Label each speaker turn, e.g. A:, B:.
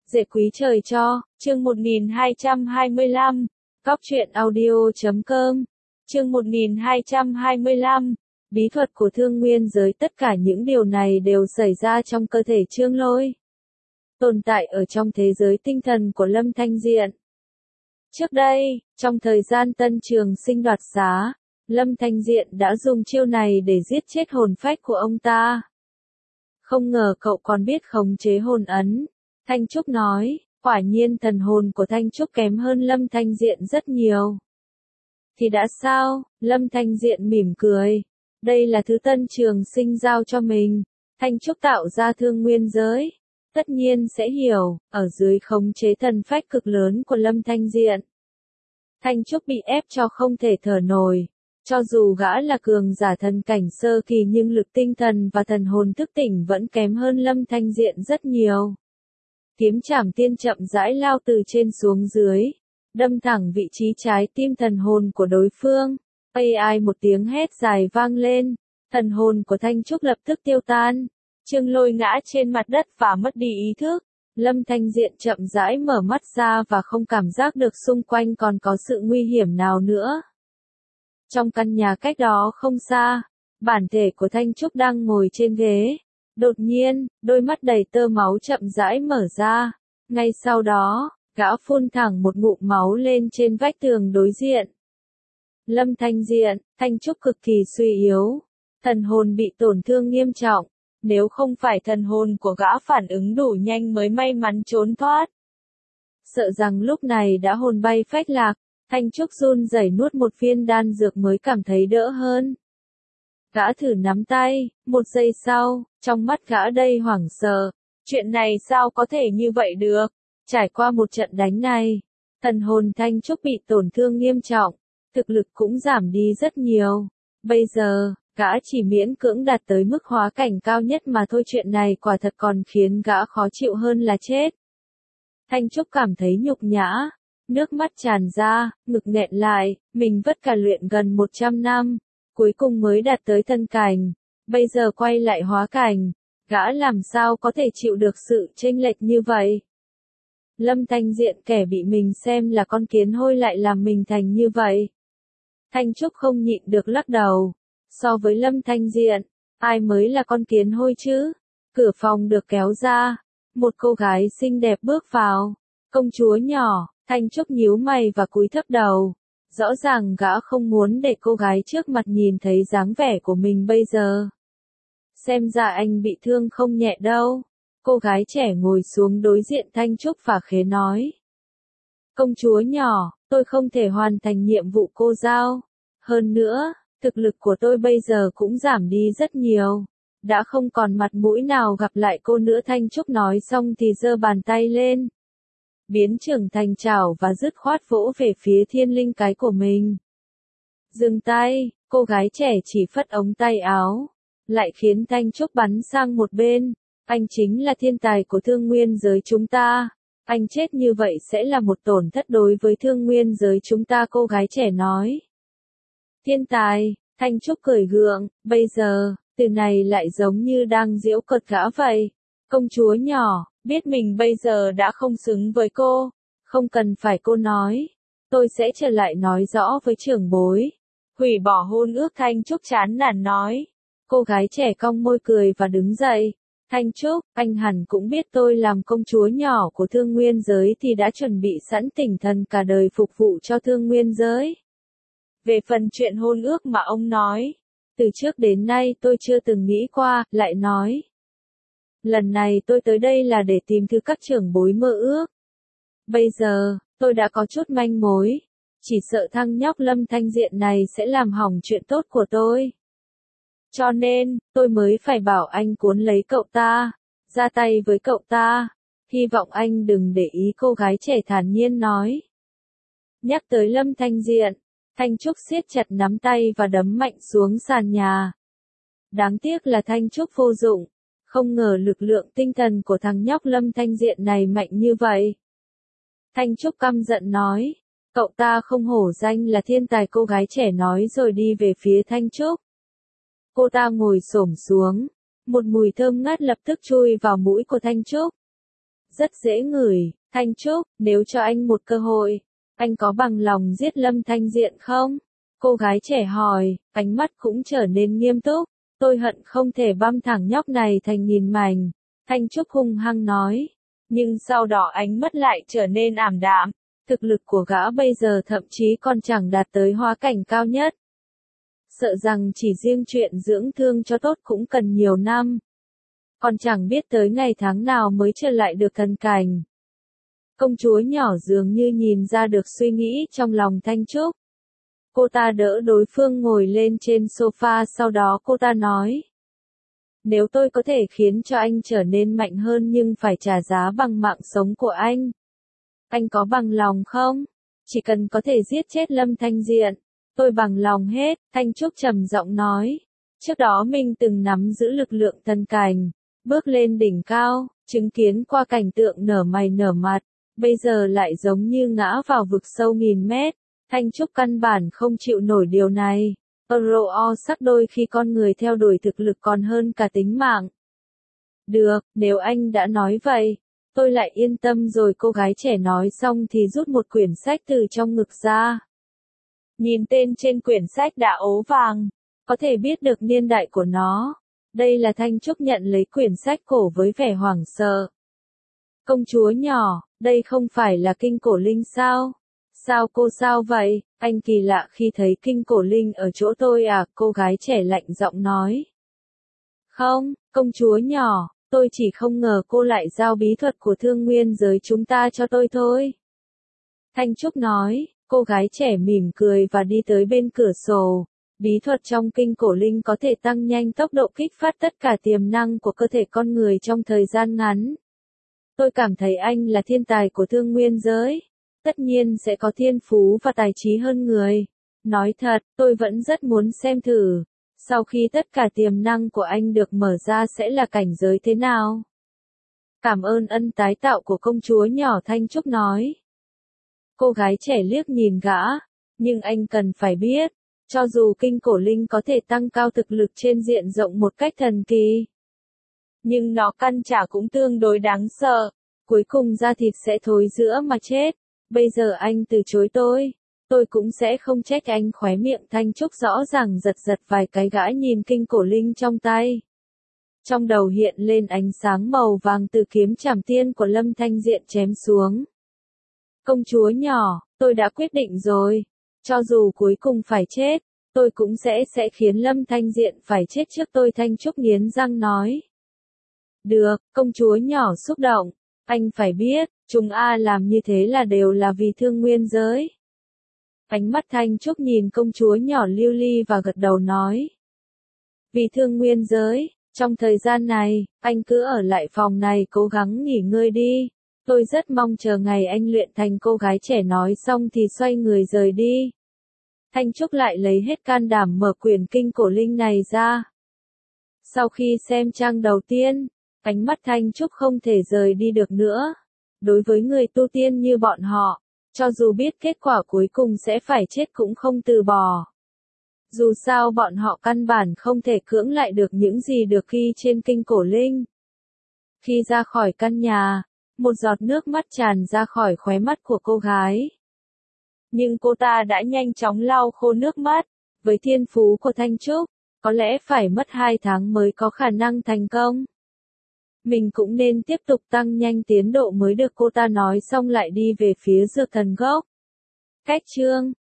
A: Dễ quý trời cho, chương 1225, Cóc truyện audio.com, chương 1225, bí thuật của thương nguyên giới. Tất cả những điều này đều xảy ra trong cơ thể Trương Lôi, tồn tại ở trong thế giới tinh thần của Lâm Thanh Diện. Trước đây, trong thời gian Tân Trường Sinh đoạt xá, Lâm Thanh Diện đã dùng chiêu này để giết chết hồn phách của ông ta. Không ngờ cậu còn biết khống chế hồn ấn. Thanh Trúc nói, quả nhiên thần hồn của Thanh Trúc kém hơn Lâm Thanh Diện rất nhiều. Thì đã sao? Lâm Thanh Diện mỉm cười. Đây là thứ Tân Trường Sinh giao cho mình. Thanh Trúc tạo ra thương nguyên giới. Tất nhiên sẽ hiểu, ở dưới khống chế thần phách cực lớn của Lâm Thanh Diện. Thanh Trúc bị ép cho không thể thở nổi. Cho dù gã là cường giả thần cảnh sơ kỳ nhưng lực tinh thần và thần hồn thức tỉnh vẫn kém hơn Lâm Thanh Diện rất nhiều. Kiếm trảm tiên chậm rãi lao từ trên xuống dưới, đâm thẳng vị trí trái tim thần hồn của đối phương. AI một tiếng hét dài vang lên, thần hồn của Thanh Trúc lập tức tiêu tan. Trương Lôi ngã trên mặt đất và mất đi ý thức. Lâm Thanh Diện chậm rãi mở mắt ra và không cảm giác được xung quanh còn có sự nguy hiểm nào nữa. Trong căn nhà cách đó không xa, bản thể của Thanh Trúc đang ngồi trên ghế. Đột nhiên, đôi mắt đầy tơ máu chậm rãi mở ra. Ngay sau đó, gã phun thẳng một ngụm máu lên trên vách tường đối diện. Lâm Thanh Diện, Thanh Trúc cực kỳ suy yếu. Thần hồn bị tổn thương nghiêm trọng. Nếu không phải thần hồn của gã phản ứng đủ nhanh mới may mắn trốn thoát. Sợ rằng lúc này đã hồn bay phách lạc, Thanh Trúc run rẩy nuốt một viên đan dược mới cảm thấy đỡ hơn. Gã thử nắm tay, một giây sau, trong mắt gã đầy hoảng sợ. Chuyện này sao có thể như vậy được? Trải qua một trận đánh này, thần hồn Thanh Trúc bị tổn thương nghiêm trọng, thực lực cũng giảm đi rất nhiều. Bây giờ, gã chỉ miễn cưỡng đạt tới mức hóa cảnh cao nhất mà thôi. Chuyện này quả thật còn khiến gã khó chịu hơn là chết. Thanh Trúc cảm thấy nhục nhã, nước mắt tràn ra, ngực nghẹn lại, mình vất cả luyện gần 100 năm, cuối cùng mới đạt tới thân cảnh, bây giờ quay lại hóa cảnh, gã làm sao có thể chịu được sự chênh lệch như vậy. Lâm Thanh Diện kẻ bị mình xem là con kiến hôi lại làm mình thành như vậy. Thanh Trúc không nhịn được lắc đầu. So với Lâm Thanh Diện, ai mới là con kiến hôi chứ? Cửa phòng được kéo ra, một cô gái xinh đẹp bước vào. Công chúa nhỏ, Thanh Trúc nhíu mày và cúi thấp đầu. Rõ ràng gã không muốn để cô gái trước mặt nhìn thấy dáng vẻ của mình bây giờ. Xem ra anh bị thương không nhẹ đâu. Cô gái trẻ ngồi xuống đối diện Thanh Trúc và khế nói. Công chúa nhỏ, tôi không thể hoàn thành nhiệm vụ cô giao. Hơn nữa, thực lực của tôi bây giờ cũng giảm đi rất nhiều. Đã không còn mặt mũi nào gặp lại cô nữa. Thanh Trúc nói xong thì giơ bàn tay lên. Biến trưởng thành chảo và dứt khoát vỗ về phía thiên linh cái của mình. Dừng tay, cô gái trẻ chỉ phất ống tay áo. Lại khiến Thanh Trúc bắn sang một bên. Anh chính là thiên tài của thương nguyên giới chúng ta. Anh chết như vậy sẽ là một tổn thất đối với thương nguyên giới chúng ta. Cô gái trẻ nói. Thiên tài, Thanh Trúc cười gượng, bây giờ, từ này lại giống như đang giễu cợt gã vậy. Công chúa nhỏ, biết mình bây giờ đã không xứng với cô, không cần phải cô nói. Tôi sẽ trở lại nói rõ với trưởng bối. Hủy bỏ hôn ước. Thanh Trúc chán nản nói. Cô gái trẻ cong môi cười và đứng dậy. Thanh Trúc, anh hẳn cũng biết tôi làm công chúa nhỏ của thương nguyên giới thì đã chuẩn bị sẵn tinh thần cả đời phục vụ cho thương nguyên giới. Về phần chuyện hôn ước mà ông nói, từ trước đến nay tôi chưa từng nghĩ qua. Lại nói. Lần này tôi tới đây là để tìm thứ các trưởng bối mơ ước. Bây giờ, tôi đã có chút manh mối. Chỉ sợ thằng nhóc Lâm Thanh Diện này sẽ làm hỏng chuyện tốt của tôi. Cho nên, tôi mới phải bảo anh cuốn lấy cậu ta, ra tay với cậu ta. Hy vọng anh đừng để ý. Cô gái trẻ thản nhiên nói. Nhắc tới Lâm Thanh Diện, Thanh Trúc siết chặt nắm tay và đấm mạnh xuống sàn nhà. Đáng tiếc là Thanh Trúc vô dụng. Không ngờ lực lượng tinh thần của thằng nhóc Lâm Thanh Diện này mạnh như vậy. Thanh Trúc căm giận nói. Cậu ta không hổ danh là thiên tài. Cô gái trẻ nói rồi đi về phía Thanh Trúc. Cô ta ngồi xổm xuống. Một mùi thơm ngát lập tức chui vào mũi của Thanh Trúc. rất dễ ngửi. Thanh Trúc, nếu cho anh một cơ hội, anh có bằng lòng giết Lâm Thanh Diện không? Cô gái trẻ hỏi, ánh mắt cũng trở nên nghiêm túc. Tôi hận không thể băm thẳng nhóc này thành nghìn mảnh. Thanh Trúc hung hăng nói. Nhưng sau đó ánh mắt lại trở nên ảm đạm. Thực lực của gã bây giờ thậm chí còn chẳng đạt tới hóa cảnh cao nhất. Sợ rằng chỉ riêng chuyện dưỡng thương cho tốt cũng cần nhiều năm. Còn chẳng biết tới ngày tháng nào mới trở lại được thần cảnh. Công chúa nhỏ dường như nhìn ra được suy nghĩ trong lòng Thanh Trúc. Cô ta đỡ đối phương ngồi lên trên sofa, sau đó cô ta nói. Nếu tôi có thể khiến cho anh trở nên mạnh hơn nhưng phải trả giá bằng mạng sống của anh có bằng lòng không? Chỉ cần có thể giết chết Lâm Thanh Diện, tôi bằng lòng hết, Thanh Trúc trầm giọng nói. Trước đó mình từng nắm giữ lực lượng thần cảnh, bước lên đỉnh cao, chứng kiến qua cảnh tượng nở mày nở mặt, bây giờ lại giống như ngã vào vực sâu nghìn mét. Thanh Trúc căn bản không chịu nổi điều này. Ro sắc đôi khi con người theo đuổi thực lực còn hơn cả tính mạng. Được, nếu anh đã nói vậy, tôi lại yên tâm rồi. Cô gái trẻ nói xong thì rút một quyển sách từ trong ngực ra. Nhìn tên trên quyển sách đã ố vàng, có thể biết được niên đại của nó. Đây là Thanh Trúc nhận lấy quyển sách cổ với vẻ hoảng sợ. Công chúa nhỏ, đây không phải là kinh cổ linh sao? Sao vậy? Anh kỳ lạ khi thấy kinh cổ linh ở chỗ tôi à? Cô gái trẻ lạnh giọng nói. Không, công chúa nhỏ, tôi chỉ không ngờ cô lại giao bí thuật của thương nguyên giới chúng ta cho tôi thôi. Thanh Trúc nói, cô gái trẻ mỉm cười và đi tới bên cửa sổ. Bí thuật trong kinh cổ linh có thể tăng nhanh tốc độ kích phát tất cả tiềm năng của cơ thể con người trong thời gian ngắn. Tôi cảm thấy anh là thiên tài của thương nguyên giới. Tất nhiên sẽ có thiên phú và tài trí hơn người. Nói thật, tôi vẫn rất muốn xem thử. Sau khi tất cả tiềm năng của anh được mở ra sẽ là cảnh giới thế nào? Cảm ơn ân tái tạo của công chúa nhỏ, Thanh Trúc nói. Cô gái trẻ liếc nhìn gã. Nhưng anh cần phải biết, cho dù kinh cổ linh có thể tăng cao thực lực trên diện rộng một cách thần kỳ, nhưng nó căn trả cũng tương đối đáng sợ. Cuối cùng da thịt sẽ thối rữa mà chết. Bây giờ anh từ chối tôi cũng sẽ không trách anh. Khóe miệng Thanh Trúc rõ ràng giật giật vài cái. Gã nhìn kinh cổ linh trong tay. Trong đầu hiện lên ánh sáng màu vàng từ kiếm trảm tiên của Lâm Thanh Diện chém xuống. Công chúa nhỏ, tôi đã quyết định rồi. Cho dù cuối cùng phải chết, tôi cũng sẽ khiến Lâm Thanh Diện phải chết trước tôi. Thanh Trúc nghiến răng nói. Được, công chúa nhỏ xúc động. Anh phải biết, chúng làm như thế là đều là vì thương nguyên giới. Ánh mắt Thanh Trúc nhìn công chúa nhỏ lưu ly và gật đầu nói. Vì thương nguyên giới, trong thời gian này, anh cứ ở lại phòng này cố gắng nghỉ ngơi đi. Tôi rất mong chờ ngày anh luyện thành. Cô gái trẻ nói xong thì xoay người rời đi. Thanh Trúc lại lấy hết can đảm mở quyển kinh cổ linh này ra. Sau khi xem trang đầu tiên, ánh mắt Thanh Trúc không thể rời đi được nữa. Đối với người tu tiên như bọn họ, cho dù biết kết quả cuối cùng sẽ phải chết cũng không từ bỏ. Dù sao bọn họ căn bản không thể cưỡng lại được những gì được ghi trên kinh cổ linh. Khi ra khỏi căn nhà, một giọt nước mắt tràn ra khỏi khóe mắt của cô gái. Nhưng cô ta đã nhanh chóng lau khô nước mắt. Với thiên phú của Thanh Trúc, có lẽ phải mất 2 tháng mới có khả năng thành công. Mình cũng nên tiếp tục tăng nhanh tiến độ mới được. Cô ta nói xong lại đi về phía dược thần gốc. Cách chương